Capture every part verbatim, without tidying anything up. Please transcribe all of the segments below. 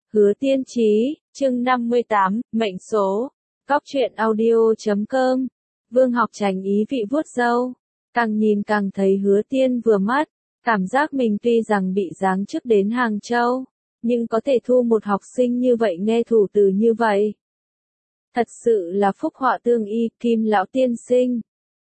Hứa Tiên Chí, chương năm mươi tám, mệnh số. Góc truyện audio.com. Vương Học Chánh ý vị vuốt râu. Càng nhìn càng thấy Hứa Tiên vừa mắt. Cảm giác mình tuy rằng bị giáng chức đến Hàng Châu, nhưng có thể thu một học sinh như vậy nghe thủ từ như vậy. Thật sự là phúc họa tương y, Kim lão tiên sinh.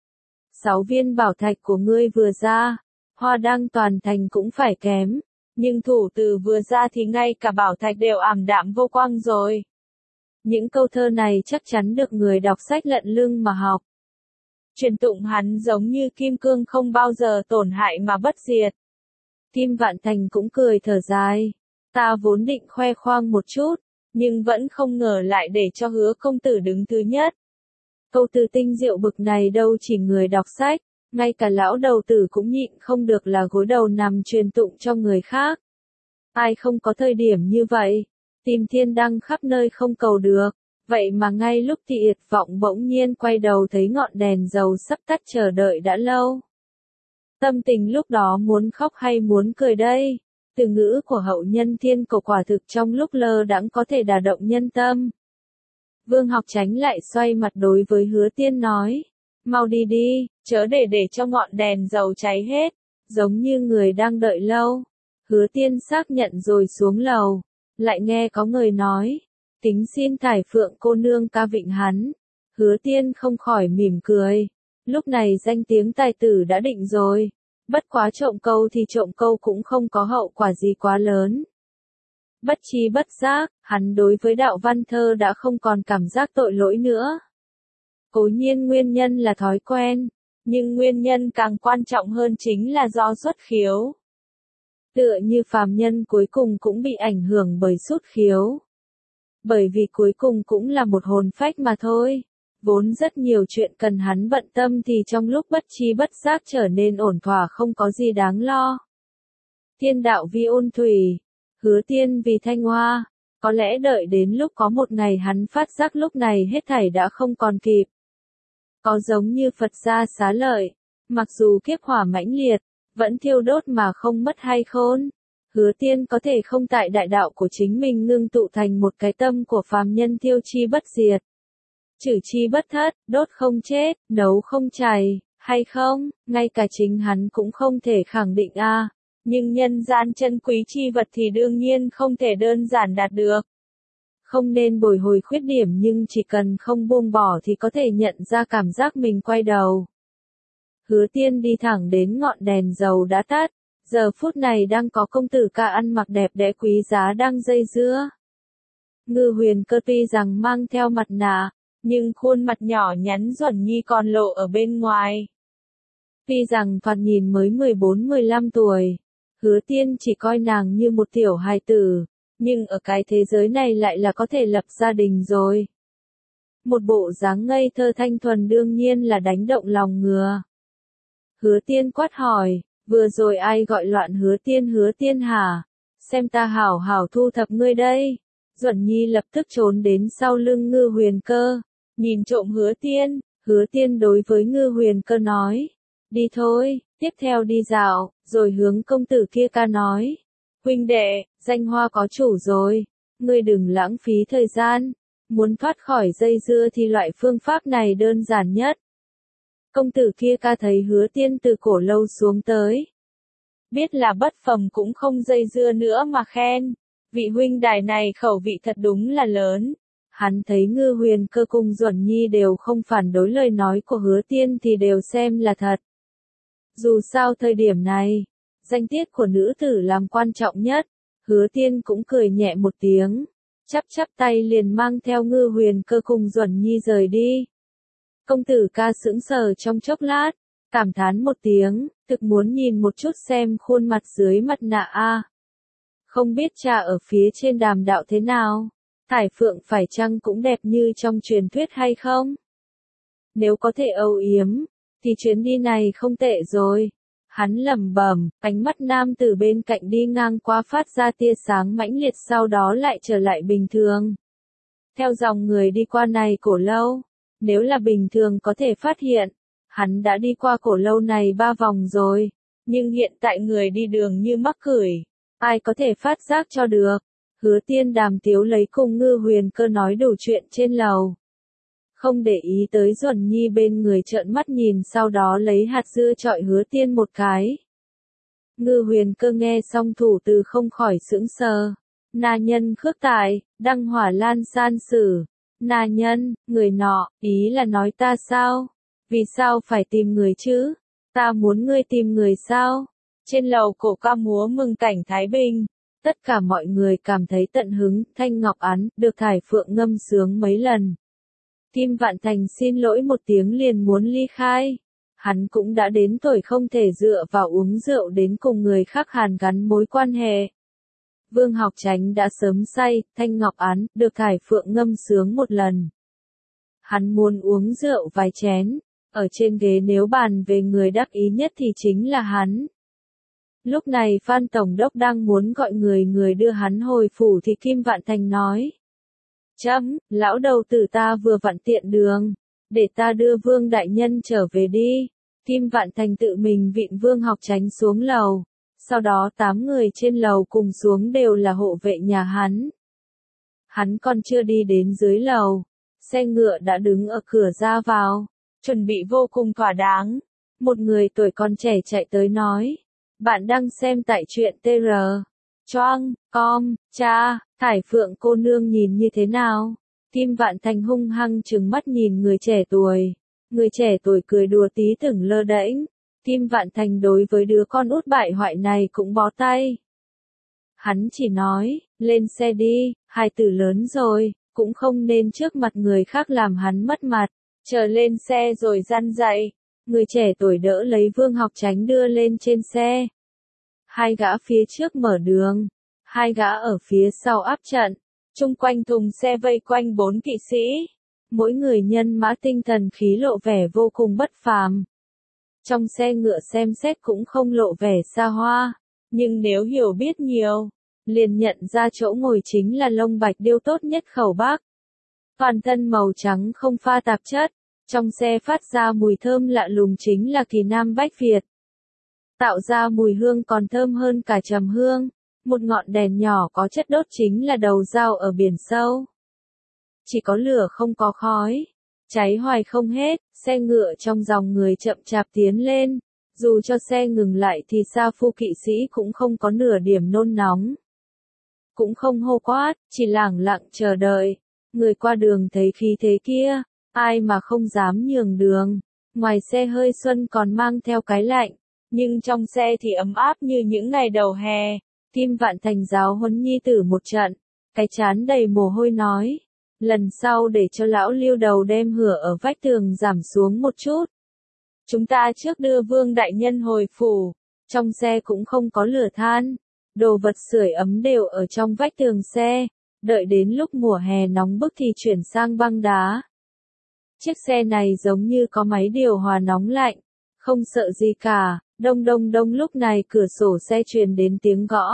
Sáu viên bảo thạch của ngươi vừa ra, hoa đăng toàn thành cũng phải kém. Nhưng thủ từ vừa ra thì ngay cả bảo thạch đều ảm đạm vô quang rồi. Những câu thơ này chắc chắn được người đọc sách lận lưng mà học. Truyền tụng hắn giống như kim cương không bao giờ tổn hại mà bất diệt. Kim Vạn Thành cũng cười thở dài. Ta vốn định khoe khoang một chút, nhưng vẫn không ngờ lại để cho Hứa công tử đứng thứ nhất. Câu từ tinh diệu bực này đâu chỉ người đọc sách, ngay cả lão đầu tử cũng nhịn không được là gối đầu nằm truyền tụng cho người khác. Ai không có thời điểm như vậy, tìm thiên đăng khắp nơi không cầu được, vậy mà ngay lúc tuyệt vọng bỗng nhiên quay đầu thấy ngọn đèn dầu sắp tắt chờ đợi đã lâu. Tâm tình lúc đó muốn khóc hay muốn cười đây? Từ ngữ của hậu nhân thiên cổ quả thực trong lúc lơ đãng có thể đả động nhân tâm. Vương Học Chánh lại xoay mặt đối với Hứa Tiên nói. Mau đi đi, chớ để để cho ngọn đèn dầu cháy hết, giống như người đang đợi lâu. Hứa Tiên xác nhận rồi xuống lầu, lại nghe có người nói, kính xin Thải Phượng cô nương ca vịnh hắn. Hứa Tiên không khỏi mỉm cười, lúc này danh tiếng tài tử đã định rồi, bất quá trộm câu thì trộm câu cũng không có hậu quả gì quá lớn. Bất chi bất giác, hắn đối với đạo văn thơ đã không còn cảm giác tội lỗi nữa. Cố nhiên nguyên nhân là thói quen, nhưng nguyên nhân càng quan trọng hơn chính là do xuất khiếu. Tựa như phàm nhân cuối cùng cũng bị ảnh hưởng bởi xuất khiếu. Bởi vì cuối cùng cũng là một hồn phách mà thôi. Vốn rất nhiều chuyện cần hắn bận tâm thì trong lúc bất chi bất giác trở nên ổn thỏa không có gì đáng lo. Thiên đạo vi ôn thủy, Hứa Tiên vì thanh hoa. Có lẽ đợi đến lúc có một ngày hắn phát giác lúc này hết thảy đã không còn kịp. Có giống như Phật gia xá lợi, mặc dù kiếp hỏa mãnh liệt, vẫn thiêu đốt mà không mất hay khôn. Hứa Tiên có thể không tại đại đạo của chính mình ngưng tụ thành một cái tâm của phàm nhân thiêu chi bất diệt. Trừ chi bất thất, đốt không chết, nấu không chảy, hay không, ngay cả chính hắn cũng không thể khẳng định a. À. Nhưng nhân gian chân quý chi vật thì đương nhiên không thể đơn giản đạt được. Không nên bồi hồi khuyết điểm nhưng chỉ cần không buông bỏ thì có thể nhận ra cảm giác mình quay đầu. Hứa Tiên đi thẳng đến ngọn đèn dầu đã tắt, giờ phút này đang có công tử ca ăn mặc đẹp đẽ quý giá đang dây dưa. Ngư Huyền Cơ tuy rằng mang theo mặt nạ, nhưng khuôn mặt nhỏ nhắn Duẩn Nhi còn lộ ở bên ngoài. Tuy rằng thoạt nhìn mới mười bốn mười lăm tuổi, Hứa Tiên chỉ coi nàng như một tiểu hài tử. Nhưng ở cái thế giới này lại là có thể lập gia đình rồi. Một bộ dáng ngây thơ thanh thuần đương nhiên là đánh động lòng ngừa. Hứa Tiên quát hỏi, vừa rồi ai gọi loạn Hứa Tiên Hứa Tiên hả? Xem ta hảo hảo thu thập ngươi đây. Duẩn Nhi lập tức trốn đến sau lưng Ngư Huyền Cơ, nhìn trộm Hứa Tiên. Hứa Tiên đối với Ngư Huyền Cơ nói, đi thôi, tiếp theo đi dạo, rồi hướng công tử kia ca nói. Huynh đệ, danh hoa có chủ rồi, ngươi đừng lãng phí thời gian, muốn thoát khỏi dây dưa thì loại phương pháp này đơn giản nhất. Công tử kia ca thấy Hứa Tiên từ cổ lâu xuống tới. Biết là bất phẩm cũng không dây dưa nữa mà khen, vị huynh đài này khẩu vị thật đúng là lớn. Hắn thấy Ngư Huyền Cơ cùng Duẩn Nhi đều không phản đối lời nói của Hứa Tiên thì đều xem là thật. Dù sao thời điểm này, danh tiết của nữ tử làm quan trọng nhất, Hứa Tiên cũng cười nhẹ một tiếng, chắp chắp tay liền mang theo Ngư Huyền Cơ cùng Duẩn Nhi rời đi. Công tử ca sững sờ trong chốc lát, cảm thán một tiếng, thực muốn nhìn một chút xem khuôn mặt dưới mặt nạ a. Không biết cha ở phía trên đàm đạo thế nào, Thải Phượng phải chăng cũng đẹp như trong truyền thuyết hay không? Nếu có thể âu yếm, thì chuyến đi này không tệ rồi. Hắn lẩm bẩm, ánh mắt nam tử bên cạnh đi ngang qua phát ra tia sáng mãnh liệt sau đó lại trở lại bình thường. Theo dòng người đi qua này cổ lâu, nếu là bình thường có thể phát hiện, hắn đã đi qua cổ lâu này ba vòng rồi, nhưng hiện tại người đi đường như mắc cửi, ai có thể phát giác cho được. Hứa Tiên Đàm tiếu lấy cùng Ngư Huyền Cơ nói đủ chuyện trên lầu. Không để ý tới Duẩn Nhi bên người trợn mắt nhìn, sau đó lấy hạt dưa chọi Hứa Tiên một cái. Ngư Huyền Cơ nghe xong thủ từ không khỏi sững sờ. Na nhân khước tài, đăng hỏa lan san sử. Na nhân, người nọ, ý là nói ta sao? Vì sao phải tìm người chứ? Ta muốn ngươi tìm người sao? Trên lầu cổ ca múa mừng cảnh Thái Bình. Tất cả mọi người cảm thấy tận hứng, Thanh Ngọc Án, được Thải Phượng ngâm sướng mấy lần. Kim Vạn Thành xin lỗi một tiếng liền muốn ly khai. Hắn cũng đã đến tuổi không thể dựa vào uống rượu đến cùng người khác hàn gắn mối quan hệ. Vương Học Chánh đã sớm say, Thanh Ngọc Án, được Thải Phượng ngâm sướng một lần. Hắn muốn uống rượu vài chén, ở trên ghế nếu bàn về người đắc ý nhất thì chính là hắn. Lúc này Phan Tổng Đốc đang muốn gọi người người đưa hắn hồi phủ thì Kim Vạn Thành nói. Chấm, lão đầu tử ta vừa vặn tiện đường, để ta đưa Vương Đại Nhân trở về đi. Kim Vạn Thành tự mình vịn Vương Học Chánh xuống lầu, sau đó tám người trên lầu cùng xuống đều là hộ vệ nhà hắn. Hắn còn chưa đi đến dưới lầu, xe ngựa đã đứng ở cửa ra vào, chuẩn bị vô cùng thỏa đáng. Một người tuổi còn trẻ chạy tới nói. Bạn đang xem tại truyện tê rờ. Choang, com, cha, Thải Phượng cô nương nhìn như thế nào? Kim Vạn Thành hung hăng trừng mắt nhìn người trẻ tuổi. Người trẻ tuổi cười đùa tí từng lơ đễnh. Kim Vạn Thành đối với đứa con út bại hoại này cũng bó tay. Hắn chỉ nói, lên xe đi, hai tử lớn rồi, cũng không nên trước mặt người khác làm hắn mất mặt. Chờ lên xe rồi răn dạy. Người trẻ tuổi đỡ lấy Vương Học Chánh đưa lên trên xe. Hai gã phía trước mở đường, hai gã ở phía sau áp trận, chung quanh thùng xe vây quanh bốn kỵ sĩ. Mỗi người nhân mã tinh thần khí lộ vẻ vô cùng bất phàm. Trong xe ngựa xem xét cũng không lộ vẻ xa hoa, nhưng nếu hiểu biết nhiều, liền nhận ra chỗ ngồi chính là lông bạch điêu tốt nhất khẩu Bắc. Toàn thân màu trắng không pha tạp chất. Trong xe phát ra mùi thơm lạ lùng chính là Kỳ Nam Bách Việt. Tạo ra mùi hương còn thơm hơn cả trầm hương. Một ngọn đèn nhỏ có chất đốt chính là đầu dao ở biển sâu. Chỉ có lửa không có khói. Cháy hoài không hết, xe ngựa trong dòng người chậm chạp tiến lên. Dù cho xe ngừng lại thì Sa Phu kỵ sĩ cũng không có nửa điểm nôn nóng. Cũng không hô quát, chỉ lẳng lặng chờ đợi. Người qua đường thấy khí thế kia. Ai mà không dám nhường đường, ngoài xe hơi xuân còn mang theo cái lạnh, nhưng trong xe thì ấm áp như những ngày đầu hè. Kim Vạn Thành giáo huấn nhi tử một trận, cái trán đầy mồ hôi nói, lần sau để cho lão Lưu đầu đem hửa ở vách tường giảm xuống một chút. Chúng ta trước đưa Vương Đại Nhân hồi phủ, trong xe cũng không có lửa than, đồ vật sưởi ấm đều ở trong vách tường xe, đợi đến lúc mùa hè nóng bức thì chuyển sang băng đá. Chiếc xe này giống như có máy điều hòa nóng lạnh, không sợ gì cả. Đông đông đông lúc này cửa sổ xe truyền đến tiếng gõ.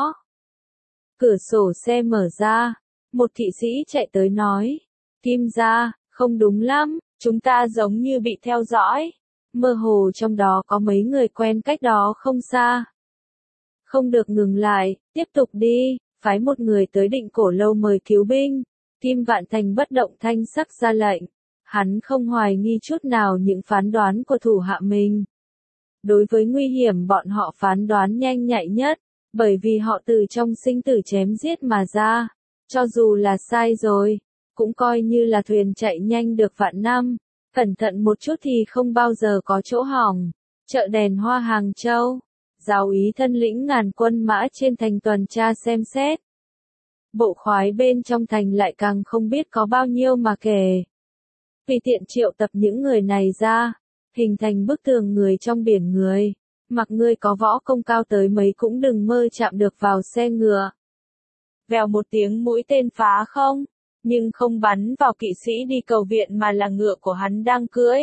Cửa sổ xe mở ra, một kỵ sĩ chạy tới nói, Kim gia, không đúng lắm, chúng ta giống như bị theo dõi. Mơ hồ trong đó có mấy người quen cách đó không xa. Không được ngừng lại, tiếp tục đi, phái một người tới Định Cổ Lâu mời cứu binh. Kim Vạn Thành bất động thanh sắc ra lệnh. Hắn không hoài nghi chút nào những phán đoán của thủ hạ mình. Đối với nguy hiểm bọn họ phán đoán nhanh nhạy nhất, bởi vì họ từ trong sinh tử chém giết mà ra. Cho dù là sai rồi, cũng coi như là thuyền chạy nhanh được vạn năm. Cẩn thận một chút thì không bao giờ có chỗ hỏng. Chợ đèn hoa Hàng Châu. Giáo úy thân lĩnh ngàn quân mã trên thành tuần tra xem xét. Bộ khoái bên trong thành lại càng không biết có bao nhiêu mà kể. Vì tiện triệu tập những người này ra, hình thành bức tường người trong biển người, mặc ngươi có võ công cao tới mấy cũng đừng mơ chạm được vào xe ngựa. Vèo một tiếng mũi tên phá không, nhưng không bắn vào kỵ sĩ đi cầu viện mà là ngựa của hắn đang cưỡi.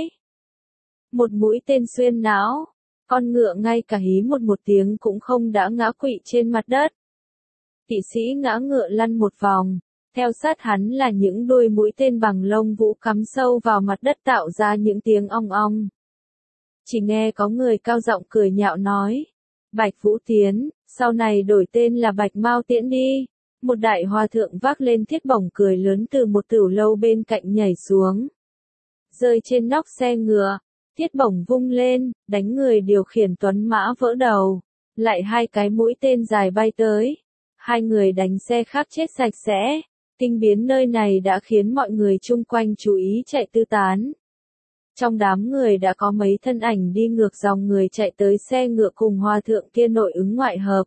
Một mũi tên xuyên não, con ngựa ngay cả hí một một tiếng cũng không đã ngã quỵ trên mặt đất. Kỵ sĩ ngã ngựa lăn một vòng. Theo sát hắn là những đuôi mũi tên bằng lông vũ cắm sâu vào mặt đất tạo ra những tiếng ong ong. Chỉ nghe có người cao giọng cười nhạo nói, Bạch Vũ Tiến, sau này đổi tên là Bạch Mao Tiễn đi. một đại hòa thượng vác lên thiết bổng cười lớn từ một tửu lâu bên cạnh nhảy xuống. Rơi trên nóc xe ngựa, thiết bổng vung lên, đánh người điều khiển tuấn mã vỡ đầu. Lại hai cái mũi tên dài bay tới. Hai người đánh xe khác chết sạch sẽ. Kinh biến nơi này đã khiến mọi người chung quanh chú ý chạy tứ tán. Trong đám người đã có mấy thân ảnh đi ngược dòng người chạy tới xe ngựa cùng hòa thượng kia nội ứng ngoại hợp.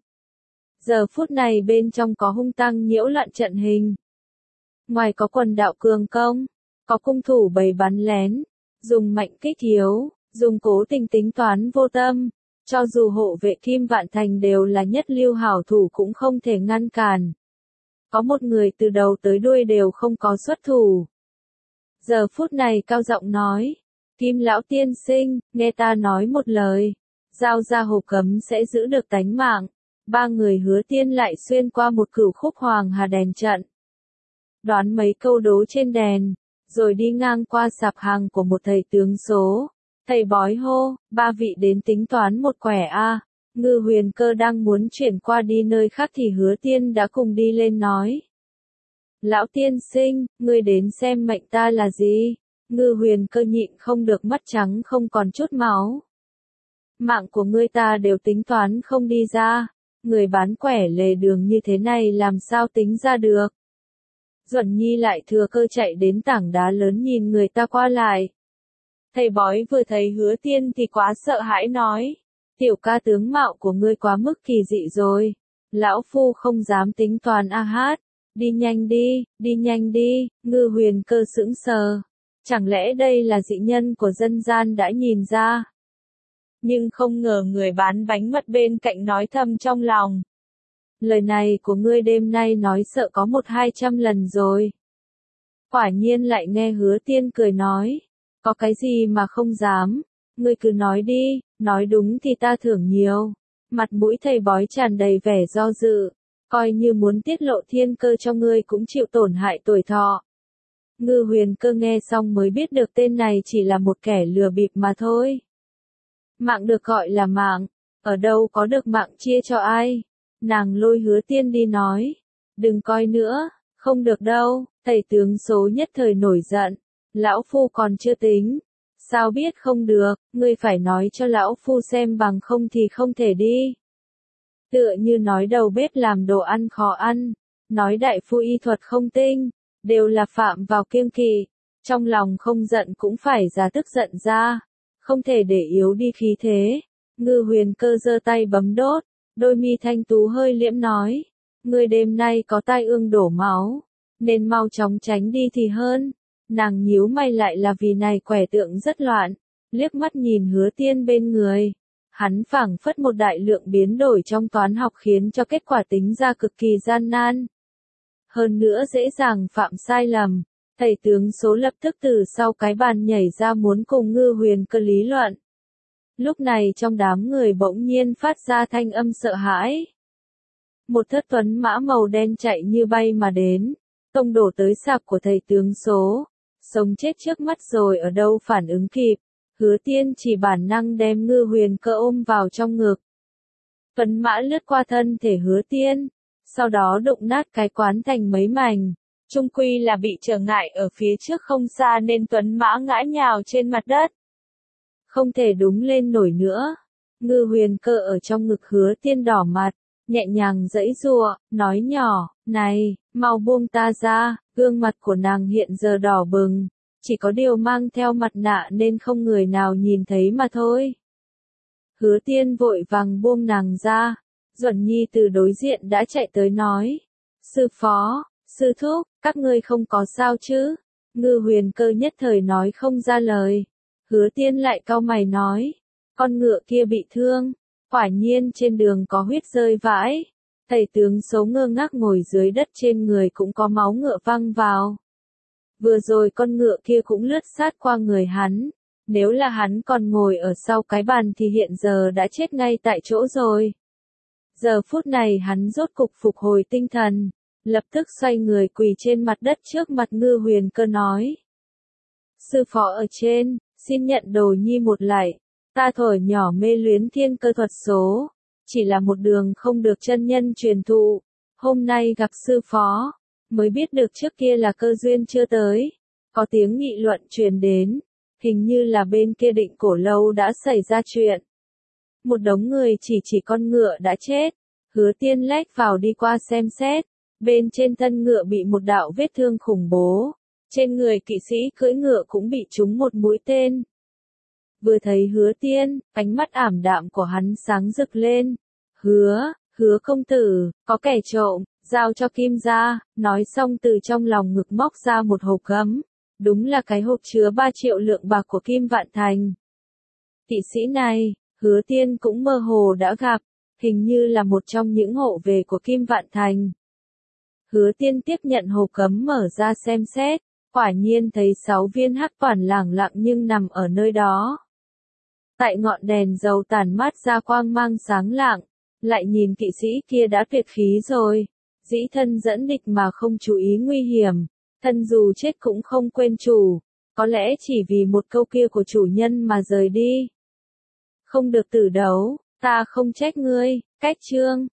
Giờ phút này bên trong có hung tăng nhiễu loạn trận hình. Ngoài có quần đạo cường công, có cung thủ bày bắn lén, dùng mạnh kích yếu, dùng cố tình tính toán vô tâm. Cho dù hộ vệ Kim Vạn Thành đều là nhất lưu hảo thủ cũng không thể ngăn cản. Có một người từ đầu tới đuôi đều không có xuất thủ. Giờ phút này cao giọng nói, Kim lão tiên sinh, nghe ta nói một lời, giao ra hồ cấm sẽ giữ được tánh mạng. Ba người Hứa Tiên lại xuyên qua một cửu khúc hoàng hà đèn trận. Đoán mấy câu đố trên đèn, rồi đi ngang qua sạp hàng của một thầy tướng số. Thầy bói hô, ba vị đến tính toán một quẻ a. Ngư Huyền Cơ đang muốn chuyển qua đi nơi khác thì Hứa Tiên đã cùng đi lên nói. Lão tiên sinh, ngươi đến xem mệnh ta là gì? Ngư Huyền Cơ nhịn không được mắt trắng không còn chút máu. Mạng của ngươi ta đều tính toán không đi ra. Người bán quẻ lề đường như thế này làm sao tính ra được? Duẩn Nhi lại thừa cơ chạy đến tảng đá lớn nhìn người ta qua lại. Thầy bói vừa thấy Hứa Tiên thì quá sợ hãi nói. Tiểu ca tướng mạo của ngươi quá mức kỳ dị rồi. Lão phu không dám tính toán a hát. Đi nhanh đi, đi nhanh đi, Ngư Huyền Cơ sững sờ. Chẳng lẽ đây là dị nhân của dân gian đã nhìn ra? Nhưng không ngờ người bán bánh mật bên cạnh nói thầm trong lòng. Lời này của ngươi đêm nay nói sợ có một hai trăm lần rồi. Quả nhiên lại nghe Hứa Tiên cười nói. Có cái gì mà không dám, ngươi cứ nói đi, nói đúng thì ta thưởng nhiều. Mặt mũi thầy bói tràn đầy vẻ do dự, coi như muốn tiết lộ thiên cơ cho ngươi cũng chịu tổn hại tuổi thọ. Ngư Huyền Cơ nghe xong mới biết được tên này chỉ là một kẻ lừa bịp mà thôi. Mạng được gọi là mạng, ở đâu có được mạng chia cho ai. Nàng lôi Hứa Tiên đi nói, đừng coi nữa, không được đâu. Thầy tướng số nhất thời nổi giận, lão phu còn chưa tính, sao biết không được, ngươi phải nói cho lão phu xem bằng không thì không thể đi. Tựa như nói đầu bếp làm đồ ăn khó ăn, nói đại phu y thuật không tinh, đều là phạm vào kiêng kỵ, trong lòng không giận cũng phải ra tức giận ra, không thể để yếu đi khí thế. Ngư Huyền Cơ giơ tay bấm đốt, đôi mi thanh tú hơi liễm nói, ngươi đêm nay có tai ương đổ máu, nên mau chóng tránh đi thì hơn. Nàng nhíu mày lại là vì này quẻ tượng rất loạn, liếc mắt nhìn Hứa Tiên bên người. Hắn phảng phất một đại lượng biến đổi trong toán học khiến cho kết quả tính ra cực kỳ gian nan. Hơn nữa dễ dàng phạm sai lầm, thầy tướng số lập tức từ sau cái bàn nhảy ra muốn cùng Ngư Huyền Cơ lý luận. Lúc này trong đám người bỗng nhiên phát ra thanh âm sợ hãi. Một thất tuấn mã màu đen chạy như bay mà đến, tông đổ tới sạp của thầy tướng số. Sống chết trước mắt rồi ở đâu phản ứng kịp, Hứa Tiên chỉ bản năng đem Ngư Huyền Cơ ôm vào trong ngực. Tuấn mã lướt qua thân thể Hứa Tiên, sau đó đụng nát cái quán thành mấy mảnh. Chung quy là bị trở ngại ở phía trước không xa nên Tuấn mã ngã nhào trên mặt đất. Không thể đúng lên nổi nữa. Ngư Huyền Cơ ở trong ngực Hứa Tiên đỏ mặt, nhẹ nhàng giãy giụa, nói nhỏ, này, mau buông ta ra. Gương mặt của nàng hiện giờ đỏ bừng, chỉ có điều mang theo mặt nạ nên không người nào nhìn thấy mà thôi. Hứa Tiên vội vàng buông nàng ra, Duẩn Nhi từ đối diện đã chạy tới nói. Sư phó, sư thúc, các ngươi không có sao chứ? Ngư Huyền Cơ nhất thời nói không ra lời. Hứa Tiên lại cau mày nói, con ngựa kia bị thương, quả nhiên trên đường có huyết rơi vãi. Thầy tướng số ngơ ngác ngồi dưới đất trên người cũng có máu ngựa văng vào. Vừa rồi con ngựa kia cũng lướt sát qua người hắn. Nếu là hắn còn ngồi ở sau cái bàn thì hiện giờ đã chết ngay tại chỗ rồi. Giờ phút này hắn rốt cục phục hồi tinh thần. Lập tức xoay người quỳ trên mặt đất trước mặt Ngư Huyền Cơ nói. Sư phó ở trên, xin nhận đồ nhi một lạy. Ta thuở nhỏ mê luyến thiên cơ thuật số. Chỉ là một đường không được chân nhân truyền thụ, Hôm nay gặp sư phó, mới biết được trước kia là cơ duyên chưa tới. Có tiếng nghị luận truyền đến, hình như là bên kia Định Cổ Lâu đã xảy ra chuyện. Một đống người chỉ chỉ con ngựa đã chết. Hứa Tiên lách vào đi qua xem xét, bên trên thân ngựa bị một đạo vết thương khủng bố. Trên người kỵ sĩ cưỡi ngựa cũng bị trúng một mũi tên. Vừa thấy Hứa Tiên, ánh mắt ảm đạm của hắn sáng rực lên. Hứa, hứa công tử, có kẻ trộm, giao cho Kim ra, nói xong từ trong lòng ngực móc ra một hộp gấm. Đúng là cái hộp chứa ba triệu lượng bạc của Kim Vạn Thành. Kỵ sĩ này, Hứa Tiên cũng mơ hồ đã gặp, hình như là một trong những hộ vệ của Kim Vạn Thành. Hứa Tiên tiếp nhận hộp gấm mở ra xem xét, quả nhiên thấy sáu viên hắc toản lẳng lặng nhưng nằm ở nơi đó. Tại ngọn đèn dầu tàn mát ra quang mang sáng lạng, lại nhìn kỵ sĩ kia đã tuyệt khí rồi, dĩ thân dẫn địch mà không chú ý nguy hiểm, thân dù chết cũng không quên chủ, có lẽ chỉ vì một câu kia của chủ nhân mà rời đi. Không được tử đấu, ta không trách ngươi, cách chương.